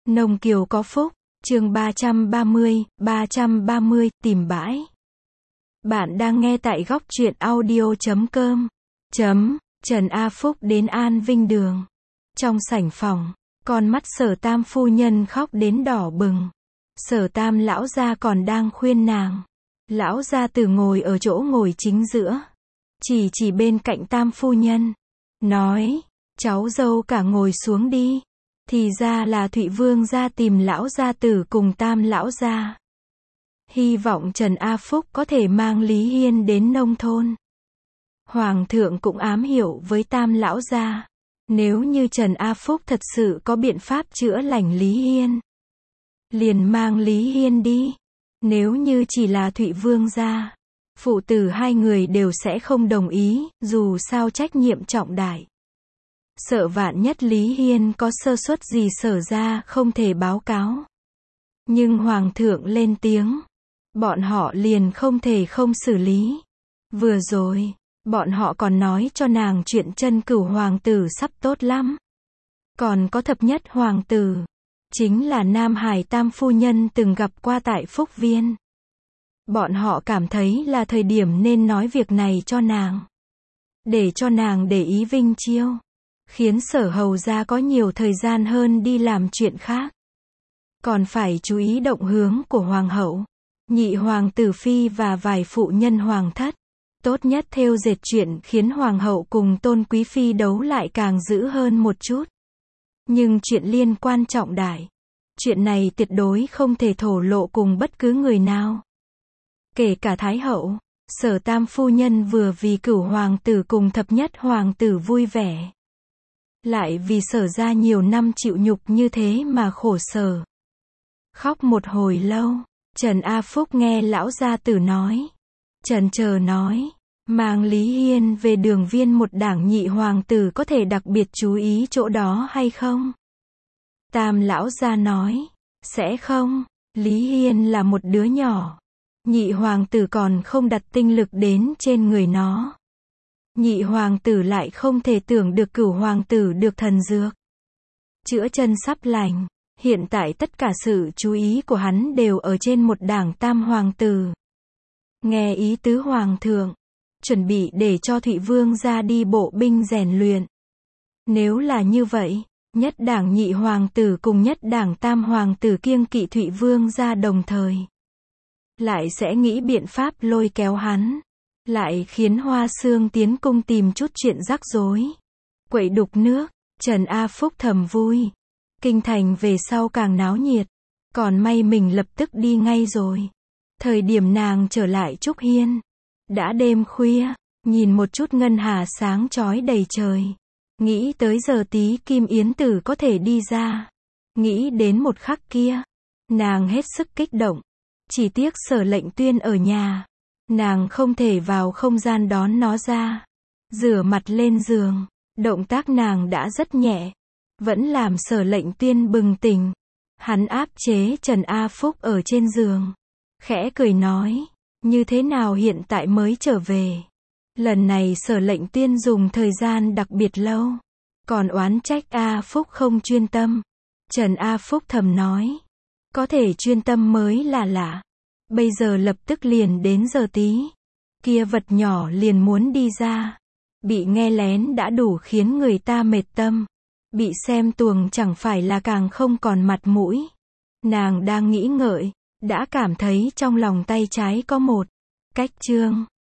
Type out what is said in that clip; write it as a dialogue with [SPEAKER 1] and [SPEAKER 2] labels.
[SPEAKER 1] Nông Kiều có phúc, chương 330, tìm bãi. Bạn đang nghe tại góc truyện audio.com. Trần A Phúc đến An Vinh Đường. Trong sảnh phòng, con mắt Sở Tam phu nhân khóc đến đỏ bừng. Sở Tam lão gia còn đang khuyên nàng. Lão gia Tử ngồi ở chỗ ngồi chính giữa, chỉ bên cạnh Tam phu nhân, nói, cháu dâu cả ngồi xuống đi. Thì ra là Thụy Vương gia tìm lão gia Tử cùng Tam lão gia. Hy vọng Trần A Phúc có thể mang Lý Hiên đến nông thôn. Hoàng thượng cũng ám hiệu với Tam lão gia, nếu như Trần A Phúc thật sự có biện pháp chữa lành Lý Hiên, liền mang Lý Hiên đi. Nếu như chỉ là Thụy Vương gia, phụ tử hai người đều sẽ không đồng ý, dù sao trách nhiệm trọng đại. Sợ vạn nhất Lý Hiên có sơ suất gì Sở ra không thể báo cáo. Nhưng Hoàng thượng lên tiếng, bọn họ liền không thể không xử lý. Vừa rồi, bọn họ còn nói cho nàng chuyện Chân Cửu hoàng tử sắp tốt lắm. Còn có thập nhất hoàng tử, chính là Nam Hải Tam phu nhân từng gặp qua tại Phúc Viên. Bọn họ cảm thấy là thời điểm nên nói việc này cho nàng, để cho nàng để ý Vinh Chiêu, khiến Sở hầu gia có nhiều thời gian hơn đi làm chuyện khác. Còn phải chú ý động hướng của hoàng hậu, nhị hoàng tử phi và vài phụ nhân hoàng thất. Tốt nhất thêu dệt chuyện khiến hoàng hậu cùng Tôn quý phi đấu lại càng dữ hơn một chút. Nhưng chuyện liên quan trọng đại, chuyện này tuyệt đối không thể thổ lộ cùng bất cứ người nào, kể cả Thái hậu. Sở Tam phu nhân vừa vì Cửu hoàng tử cùng thập nhất hoàng tử vui vẻ, lại vì Sở ra nhiều năm chịu nhục như thế mà khổ sở. Khóc một hồi lâu, Trần A Phúc nghe lão gia tử nói, chần chờ nói, mang Lý Hiên về Đường Viên một đảng nhị hoàng tử có thể đặc biệt chú ý chỗ đó hay không? Tam lão gia nói, sẽ không, Lý Hiên là một đứa nhỏ, nhị hoàng tử còn không đặt tinh lực đến trên người nó. Nhị hoàng tử lại không thể tưởng được Cửu hoàng tử được thần dược chữa chân sắp lành. Hiện tại tất cả sự chú ý của hắn đều ở trên một đảng Tam hoàng tử. Nghe ý tứ hoàng thượng, chuẩn bị để cho Thụy Vương ra đi bộ binh rèn luyện. Nếu là như vậy, nhất đảng nhị hoàng tử cùng nhất đảng Tam hoàng tử kiêng kỵ Thụy Vương ra đồng thời, lại sẽ nghĩ biện pháp lôi kéo hắn, lại khiến Hoa Xương tiến cung tìm chút chuyện rắc rối, quậy đục nước. Trần A Phúc thầm vui. Kinh thành về sau càng náo nhiệt, còn may mình lập tức đi ngay rồi. Thời điểm nàng trở lại Trúc Hiên, đã đêm khuya, nhìn một chút ngân hà sáng chói đầy trời, nghĩ tới giờ tí Kim Yến Tử có thể đi ra, nghĩ đến một khắc kia, nàng hết sức kích động. Chỉ tiếc Sở Lệnh Tuyên ở nhà, nàng không thể vào không gian đón nó ra. Rửa mặt lên giường, động tác nàng đã rất nhẹ, vẫn làm Sở Lệnh Tuyên bừng tỉnh. Hắn áp chế Trần A Phúc ở trên giường, khẽ cười nói, như thế nào hiện tại mới trở về? Lần này Sở Lệnh Tuyên dùng thời gian đặc biệt lâu, còn oán trách A Phúc không chuyên tâm. Trần A Phúc thầm nói, có thể chuyên tâm mới là lạ. Bây giờ lập tức liền đến giờ tí, kia vật nhỏ liền muốn đi ra, bị nghe lén đã đủ khiến người ta mệt tâm, bị xem tuồng chẳng phải là càng không còn mặt mũi. Nàng đang nghĩ ngợi, đã cảm thấy trong lòng tay trái có một cách trương.